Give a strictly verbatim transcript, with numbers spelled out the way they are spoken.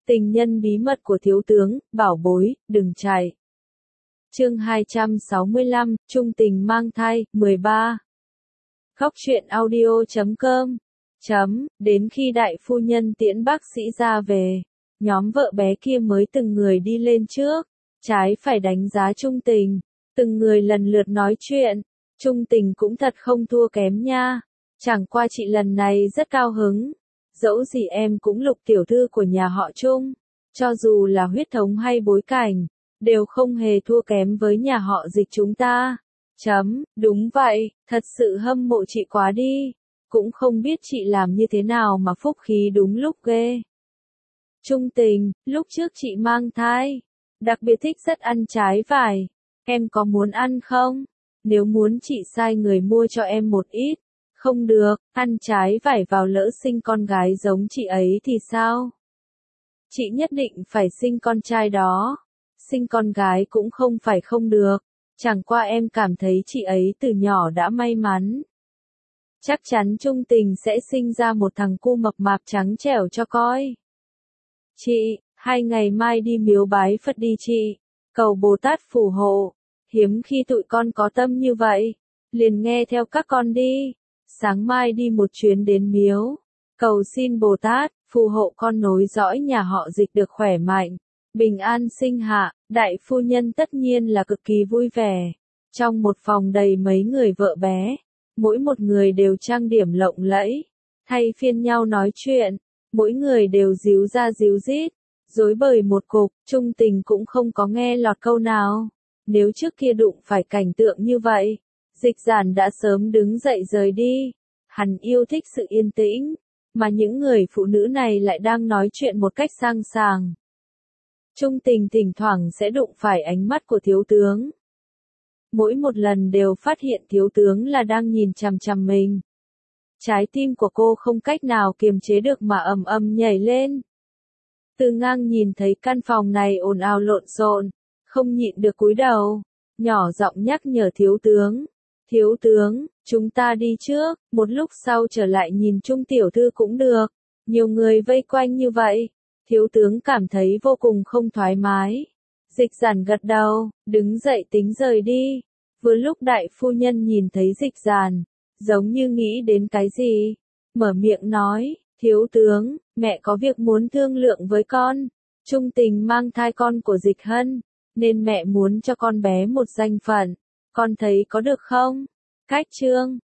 Tình nhân bí mật của thiếu tướng, bảo bối, đừng chạy. Chương hai trăm sáu mươi lăm, Trung tình mang thai, mười ba. Khóc chuyện audio chấm com. Chấm, đến khi đại phu nhân tiễn bác sĩ ra về, nhóm vợ bé kia mới từng người đi lên trước, trái phải đánh giá Trung tình, từng người lần lượt nói chuyện, Trung tình cũng thật không thua kém nha, chẳng qua chị lần này rất cao hứng, dẫu gì em cũng lục tiểu thư của nhà họ Trung, cho dù là huyết thống hay bối cảnh, đều không hề thua kém với nhà họ Dịch chúng ta. Chấm, đúng vậy, thật sự hâm mộ chị quá đi, cũng không biết chị làm như thế nào mà phúc khí đúng lúc ghê. Trung tình, lúc trước chị mang thai, đặc biệt thích rất ăn trái vải, em có muốn ăn không? Nếu muốn chị sai người mua cho em một ít. Không được, ăn trái vải vào lỡ sinh con gái giống chị ấy thì sao? Chị nhất định phải sinh con trai đó. Sinh con gái cũng không phải không được. Chẳng qua em cảm thấy chị ấy từ nhỏ đã may mắn. Chắc chắn Trung tình sẽ sinh ra một thằng cu mập mạp trắng trẻo cho coi. Chị, hai ngày mai đi miếu bái Phật đi chị. Cầu Bồ Tát phù hộ. Hiếm khi tụi con có tâm như vậy. Liền nghe theo các con đi. Sáng mai đi một chuyến đến miếu, cầu xin Bồ Tát, phù hộ con nối dõi nhà họ Dịch được khỏe mạnh, bình an sinh hạ, đại phu nhân tất nhiên là cực kỳ vui vẻ. Trong một phòng đầy mấy người vợ bé, mỗi một người đều trang điểm lộng lẫy, thay phiên nhau nói chuyện, mỗi người đều díu ra díu dít, rối bời một cục, Trung tình cũng không có nghe lọt câu nào. Nếu trước kia đụng phải cảnh tượng như vậy, Dịch Giản đã sớm đứng dậy rời đi. Hắn yêu thích sự yên tĩnh, mà những người phụ nữ này lại đang nói chuyện một cách sang sàng. Trung tình thỉnh thoảng sẽ đụng phải ánh mắt của thiếu tướng. Mỗi một lần đều phát hiện thiếu tướng là đang nhìn chằm chằm mình. Trái tim của cô không cách nào kiềm chế được mà ầm ầm nhảy lên. Từ ngang nhìn thấy căn phòng này ồn ào lộn xộn, không nhịn được cúi đầu, nhỏ giọng nhắc nhở thiếu tướng. Thiếu tướng, chúng ta đi trước, một lúc sau trở lại nhìn Trung tiểu thư cũng được. Nhiều người vây quanh như vậy, thiếu tướng cảm thấy vô cùng không thoải mái. Dịch Giản gật đầu, đứng dậy tính rời đi. Vừa lúc đại phu nhân nhìn thấy Dịch Giản, giống như nghĩ đến cái gì, mở miệng nói, thiếu tướng, mẹ có việc muốn thương lượng với con. Trung tình mang thai con của Dịch Hân, nên mẹ muốn cho con bé một danh phận. Con thấy có được không? Cách chương